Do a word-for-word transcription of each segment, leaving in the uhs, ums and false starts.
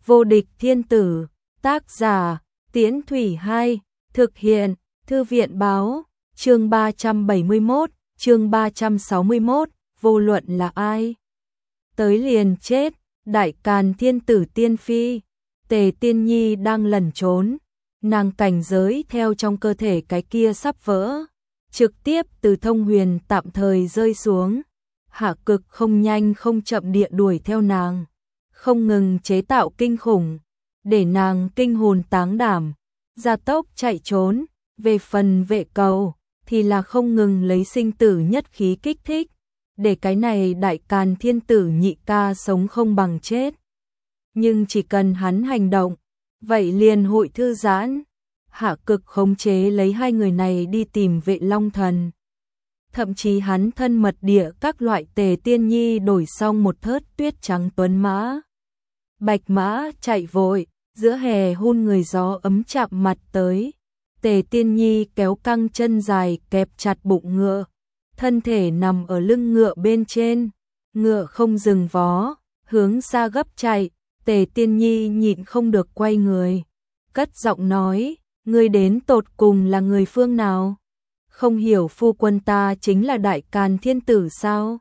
Vô địch thiên tử, tác giả, Tiễn Thủy Hai, thực hiện, Thư viện báo, chương ba trăm bảy mươi mốt, chương ba trăm sáu mươi mốt, vô luận là ai. Tới liền chết, đại càn thiên tử tiên phi, Tề Tiên Nhi đang lẩn trốn, nàng cảnh giới theo trong cơ thể cái kia sắp vỡ, trực tiếp từ thông huyền tạm thời rơi xuống. Hạ Cực không nhanh không chậm địa đuổi theo nàng, không ngừng chế tạo kinh khủng, để nàng kinh hồn táng đảm, gia tốc chạy trốn. Về phần Vệ Cầu thì là không ngừng lấy sinh tử nhất khí kích thích, để cái này đại càn thiên tử nhị ca sống không bằng chết. Nhưng chỉ cần hắn hành động, vậy liền hội thư giãn. Hạ Cực khống chế lấy hai người này đi tìm Vệ Long Thần. Thậm chí hắn thân mật địa các loại Tề Tiên Nhi đổi xong một thớt tuyết trắng tuấn mã. Bạch mã chạy vội, giữa hè hun người gió ấm chạm mặt tới. Tề Tiên Nhi kéo căng chân dài kẹp chặt bụng ngựa, thân thể nằm ở lưng ngựa bên trên, ngựa không dừng vó, hướng xa gấp chạy. Tề Tiên Nhi nhịn không được quay người, cất giọng nói, ngươi đến tột cùng là người phương nào? Không hiểu phu quân ta chính là đại càn thiên tử sao?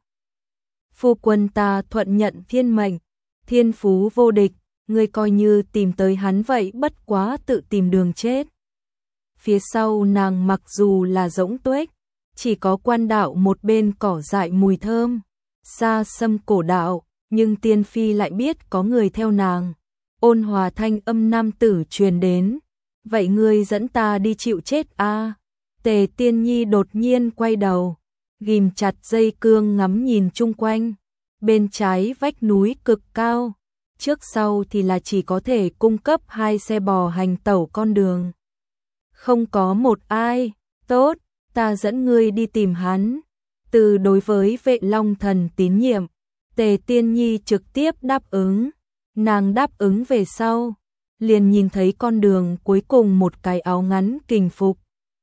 Phu quân ta thuận nhận thiên mệnh, thiên phú vô địch, ngươi coi như tìm tới hắn vậy bất quá tự tìm đường chết. Phía sau nàng mặc dù là rỗng tuếch, chỉ có quan đạo một bên cỏ dại mùi thơm, xa xăm cổ đạo, nhưng tiên phi lại biết có người theo nàng. Ôn hòa thanh âm nam tử truyền đến, vậy ngươi dẫn ta đi chịu chết a? À? Tề Tiên Nhi đột nhiên quay đầu, ghim chặt dây cương ngắm nhìn chung quanh, bên trái vách núi cực cao, trước sau thì là chỉ có thể cung cấp hai xe bò hành tẩu con đường. Không có một ai, tốt, ta dẫn ngươi đi tìm hắn. Từ đối với Vệ Long Thần tín nhiệm, Tề Tiên Nhi trực tiếp đáp ứng. Nàng đáp ứng về sau, liền nhìn thấy con đường cuối cùng một cái áo ngắn kình phục,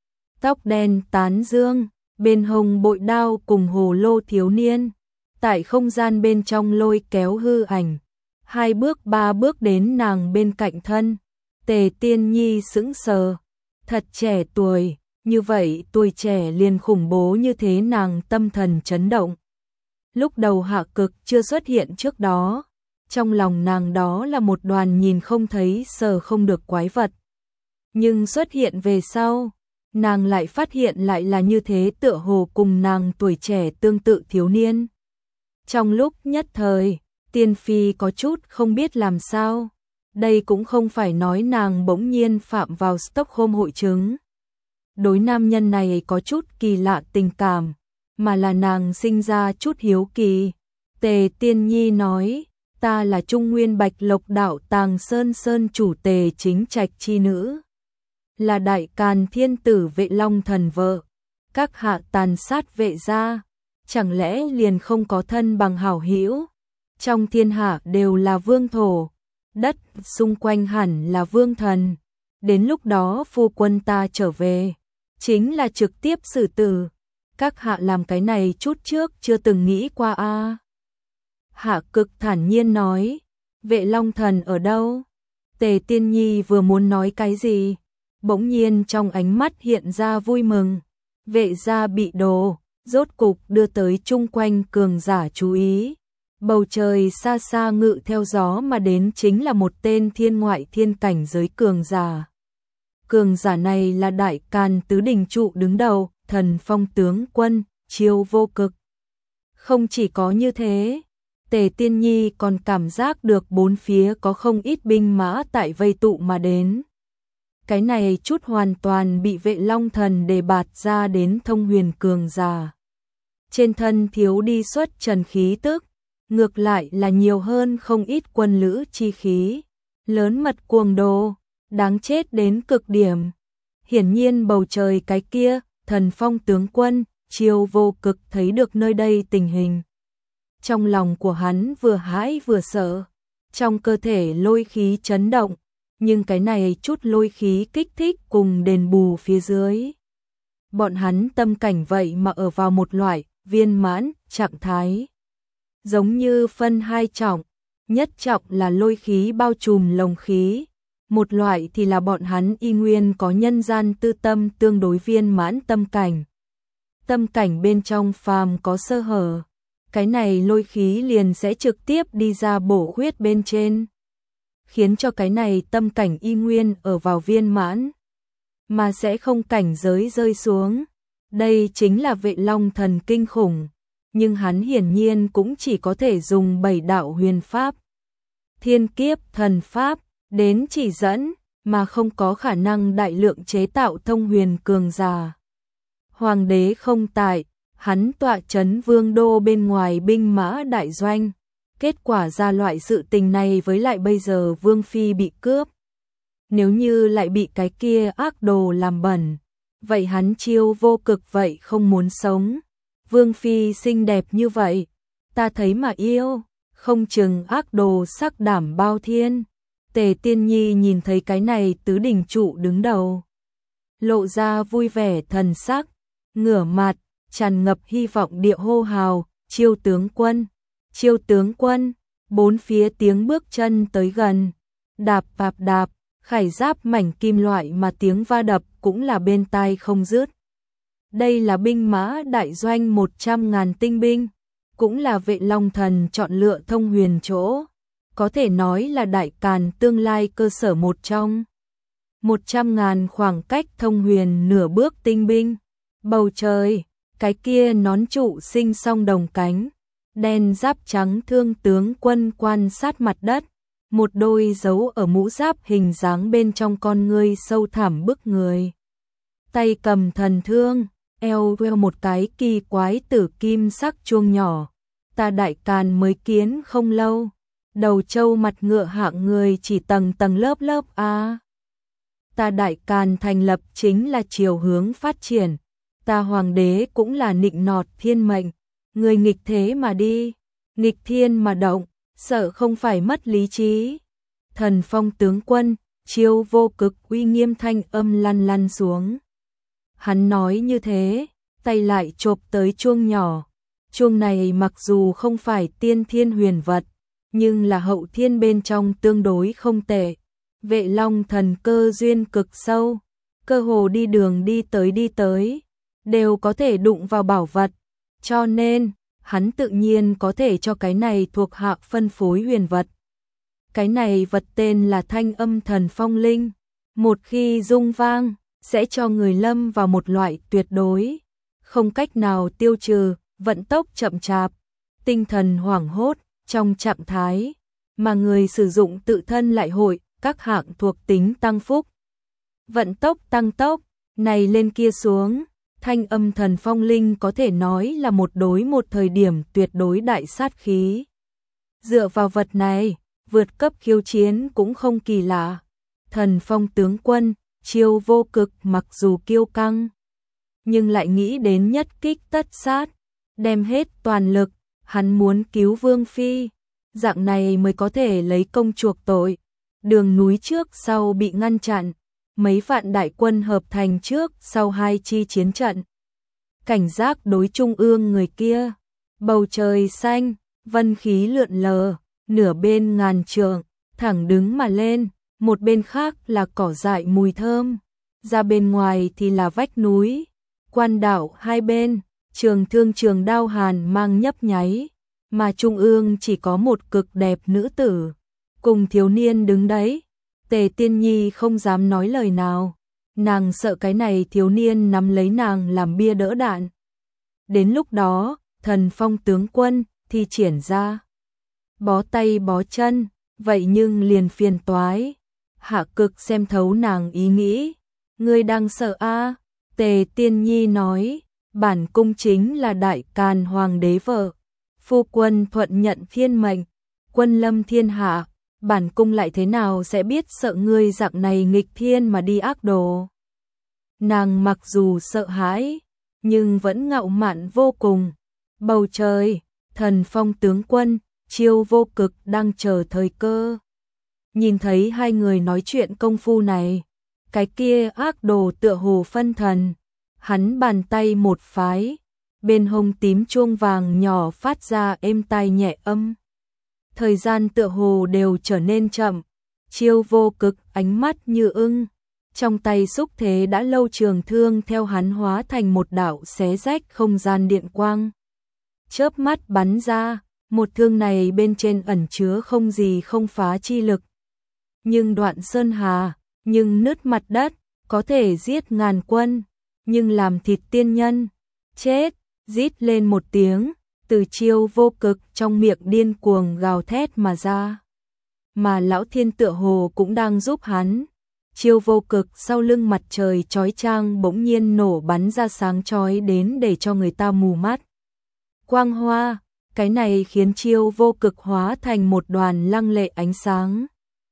tóc đen tán dương, bên hông bội đao cùng hồ lô thiếu niên, tại không gian bên trong lôi kéo hư ảnh, hai bước ba bước đến nàng bên cạnh thân. Tề Tiên Nhi sững sờ, thật trẻ tuổi, như vậy tuổi trẻ liền khủng bố như thế, nàng tâm thần chấn động. Lúc đầu Hạ Cực chưa xuất hiện trước đó, trong lòng nàng đó là một đoàn nhìn không thấy sờ không được quái vật. Nhưng xuất hiện về sau, nàng lại phát hiện lại là như thế, tựa hồ cùng nàng tuổi trẻ tương tự thiếu niên. Trong lúc nhất thời, tiên phi có chút không biết làm sao. Đây cũng không phải nói nàng bỗng nhiên phạm vào Stockholm hội chứng, đối nam nhân này có chút kỳ lạ tình cảm, mà là nàng sinh ra chút hiếu kỳ. Tề Tiên Nhi nói, ta là Trung Nguyên Bạch Lộc đạo Tàng Sơn Sơn chủ Tề Chính Trạch chi nữ, là đại càn thiên tử Vệ Long Thần vợ. Các hạ tàn sát Vệ gia, chẳng lẽ liền không có thân bằng hảo hữu? Trong thiên hạ đều là vương thổ, đất xung quanh hẳn là vương thần. Đến lúc đó phu quân ta trở về, chính là trực tiếp xử tử. Các hạ làm cái này chút trước chưa từng nghĩ qua a? À? Hạ Cực thản nhiên nói, Vệ Long Thần ở đâu? Tề Tiên Nhi vừa muốn nói cái gì, bỗng nhiên trong ánh mắt hiện ra vui mừng. Vệ gia bị đồ, rốt cục đưa tới chung quanh cường giả chú ý. Bầu trời xa xa ngự theo gió mà đến chính là một tên thiên ngoại thiên cảnh giới cường giả. Cường giả này là đại càn tứ đình trụ đứng đầu, Thần Phong tướng quân, Chiêu Vô Cực. Không chỉ có như thế, Tề Tiên Nhi còn cảm giác được bốn phía có không ít binh mã tại vây tụ mà đến. Cái này chút hoàn toàn bị Vệ Long Thần đề bạt ra đến thông huyền cường giả. Trên thân thiếu đi xuất trần khí tức, ngược lại là nhiều hơn không ít quân lữ chi khí, lớn mật cuồng đồ, đáng chết đến cực điểm. Hiển nhiên bầu trời cái kia, Thần Phong tướng quân, Chiêu Vô Cực thấy được nơi đây tình hình. Trong lòng của hắn vừa hãi vừa sợ, trong cơ thể lôi khí chấn động, nhưng cái này chút lôi khí kích thích cùng đền bù phía dưới. Bọn hắn tâm cảnh vậy mà ở vào một loại viên mãn trạng thái. Giống như phân hai trọng, nhất trọng là lôi khí bao trùm lồng khí, một loại thì là bọn hắn y nguyên có nhân gian tư tâm tương đối viên mãn tâm cảnh. Tâm cảnh bên trong phàm có sơ hở, cái này lôi khí liền sẽ trực tiếp đi ra bổ khuyết bên trên, khiến cho cái này tâm cảnh y nguyên ở vào viên mãn, mà sẽ không cảnh giới rơi xuống. Đây chính là Vệ Long Thần kinh khủng, nhưng hắn hiển nhiên cũng chỉ có thể dùng bảy đạo huyền pháp, thiên kiếp thần pháp đến chỉ dẫn, mà không có khả năng đại lượng chế tạo thông huyền cường giả. Hoàng đế không tại, hắn tọa trấn vương đô bên ngoài binh mã đại doanh, kết quả ra loại sự tình này, với lại bây giờ vương phi bị cướp. Nếu như lại bị cái kia ác đồ làm bẩn, vậy hắn Chiêu Vô Cực vậy không muốn sống. Vương phi xinh đẹp như vậy, ta thấy mà yêu, không chừng ác đồ sắc đảm bao thiên. Tề Tiên Nhi nhìn thấy cái này tứ đỉnh trụ đứng đầu, lộ ra vui vẻ thần sắc, ngửa mặt, tràn ngập hy vọng địa hô hào, Chiêu tướng quân, Chiêu tướng quân. Bốn phía tiếng bước chân tới gần, đạp đạp đạp, khải giáp mảnh kim loại mà tiếng va đập cũng là bên tai không dứt. Đây là binh mã đại doanh một trăm ngàn tinh binh, cũng là Vệ Long Thần chọn lựa thông huyền chỗ, có thể nói là Đại Càn tương lai cơ sở một trong. Một trăm ngàn khoảng cách thông huyền nửa bước tinh binh, bầu trời, cái kia nón trụ sinh song đồng cánh, đen giáp trắng thương tướng quân quan sát mặt đất, một đôi dấu ở mũ giáp hình dáng bên trong con ngươi sâu thẳm bức người. Tay cầm thần thương, eo đeo một cái kỳ quái tử kim sắc chuông nhỏ, ta Đại Càn mới kiến không lâu, đầu trâu mặt ngựa hạng người chỉ tầng tầng lớp lớp a. Ta Đại Càn thành lập chính là chiều hướng phát triển, ta hoàng đế cũng là nịnh nọt thiên mệnh, người nghịch thế mà đi, nghịch thiên mà động, sợ không phải mất lý trí. Thần Phong tướng quân, Chiêu Vô Cực uy nghiêm thanh âm lăn lăn xuống. Hắn nói như thế, tay lại chộp tới chuông nhỏ. Chuông này mặc dù không phải tiên thiên huyền vật, nhưng là hậu thiên bên trong tương đối không tệ. Vệ Long Thần cơ duyên cực sâu, cơ hồ đi đường đi tới đi tới, đều có thể đụng vào bảo vật, cho nên hắn tự nhiên có thể cho cái này thuộc hạ phân phối huyền vật. Cái này vật tên là Thanh Âm Thần Phong Linh, một khi rung vang, sẽ cho người lâm vào một loại tuyệt đối, không cách nào tiêu trừ, vận tốc chậm chạp, tinh thần hoảng hốt, trong trạng thái, mà người sử dụng tự thân lại hội, các hạng thuộc tính tăng phúc. Vận tốc tăng tốc, này lên kia xuống, Thanh Âm Thần Phong Linh có thể nói là một đối một thời điểm tuyệt đối đại sát khí. Dựa vào vật này, vượt cấp khiêu chiến cũng không kỳ lạ. Thần Phong tướng quân, Chiêu Vô Cực mặc dù kiêu căng, nhưng lại nghĩ đến nhất kích tất sát, đem hết toàn lực, hắn muốn cứu Vương Phi, dạng này mới có thể lấy công chuộc tội. Đường núi trước sau bị ngăn chặn, mấy vạn đại quân hợp thành trước sau hai chi chiến trận. Cảnh giác đối trung ương người kia, bầu trời xanh, vân khí lượn lờ, nửa bên ngàn trượng, thẳng đứng mà lên, một bên khác là cỏ dại mùi thơm, ra bên ngoài thì là vách núi, quan đảo hai bên, trường thương trường đao hàn mang nhấp nháy, mà trung ương chỉ có một cực đẹp nữ tử, cùng thiếu niên đứng đấy. Tề Tiên Nhi không dám nói lời nào, nàng sợ cái này thiếu niên nắm lấy nàng làm bia đỡ đạn. Đến lúc đó, Thần Phong tướng quân thi triển ra, bó tay bó chân, vậy nhưng liền phiền toái. Hạ Cực xem thấu nàng ý nghĩ, ngươi đang sợ a? À? Tề Tiên Nhi nói, bản cung chính là Đại Càn hoàng đế vợ, phu quân thuận nhận thiên mệnh, quân lâm thiên hạ, bản cung lại thế nào sẽ biết sợ ngươi dạng này nghịch thiên mà đi ác đồ. Nàng mặc dù sợ hãi, nhưng vẫn ngạo mạn vô cùng. Bầu trời, Thần Phong tướng quân, Chiêu Vô Cực đang chờ thời cơ. Nhìn thấy hai người nói chuyện công phu này, cái kia ác đồ tựa hồ phân thần, hắn bàn tay một phái, bên hông tím chuông vàng nhỏ phát ra êm tai nhẹ âm. thời gian tựa hồ đều trở nên chậm. Chiêu Vô Cực ánh mắt như ưng, trong tay xúc thế đã lâu trường thương theo hắn hóa thành một đạo xé rách không gian điện quang. Chớp mắt bắn ra, một thương này bên trên ẩn chứa không gì không phá chi lực. Nhưng đoạn sơn hà, nhưng nứt mặt đất, có thể giết ngàn quân, nhưng làm thịt tiên nhân. Chết, rít lên một tiếng, từ Chiêu Vô Cực trong miệng điên cuồng gào thét mà ra. Mà Lão Thiên tựa hồ cũng đang giúp hắn. Chiêu Vô Cực sau lưng mặt trời chói chang bỗng nhiên nổ bắn ra sáng chói đến để cho người ta mù mắt. Quang hoa, cái này khiến Chiêu Vô Cực hóa thành một đoàn lăng lệ ánh sáng.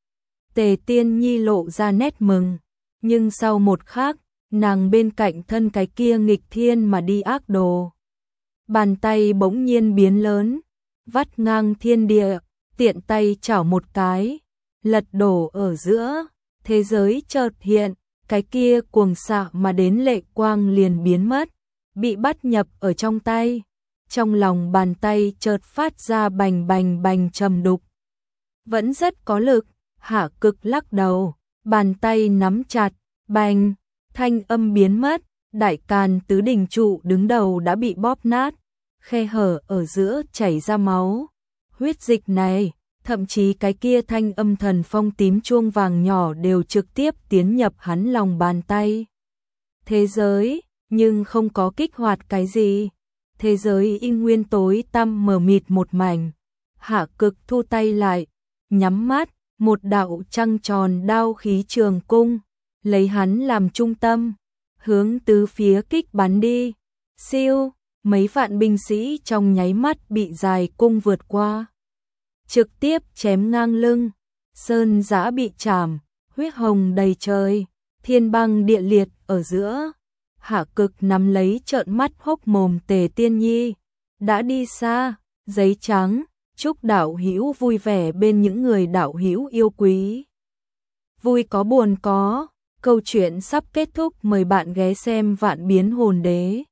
Tề Tiên Nhi lộ ra nét mừng, nhưng sau một khắc, nàng bên cạnh thân cái kia nghịch thiên mà đi ác đồ. Bàn tay bỗng nhiên biến lớn, vắt ngang thiên địa, tiện tay chảo một cái, lật đổ ở giữa, thế giới chợt hiện, cái kia cuồng xạ mà đến lệ quang liền biến mất, bị bắt nhập ở trong tay. Trong lòng bàn tay chợt phát ra bành bành bành trầm đục. Vẫn rất có lực, Hạ Cực lắc đầu, bàn tay nắm chặt, bành, thanh âm biến mất, đại càn tứ đỉnh trụ đứng đầu đã bị bóp nát, khe hở ở giữa chảy ra máu. Huyết dịch này, thậm chí cái kia thanh âm thần phong tím chuông vàng nhỏ đều trực tiếp tiến nhập hắn lòng bàn tay. Thế giới, nhưng không có kích hoạt cái gì. Thế giới in nguyên tối tăm mờ mịt một mảnh. Hạ Cực thu tay lại, nhắm mắt, một đạo trăng tròn đao khí trường cung, lấy hắn làm trung tâm, hướng tứ phía kích bắn đi. Siêu, mấy vạn binh sĩ trong nháy mắt bị dài cung vượt qua, trực tiếp chém ngang lưng. Sơn giã bị chảm, huyết hồng đầy trời, thiên băng địa liệt ở giữa. Hạ Cực nắm lấy trợn mắt hốc mồm Tề Tiên Nhi, đã đi xa. Giấy trắng, chúc đạo hữu vui vẻ bên những người đạo hữu yêu quý. Vui có buồn có, câu chuyện sắp kết thúc, mời bạn ghé xem Vạn Biến Hồn Đế.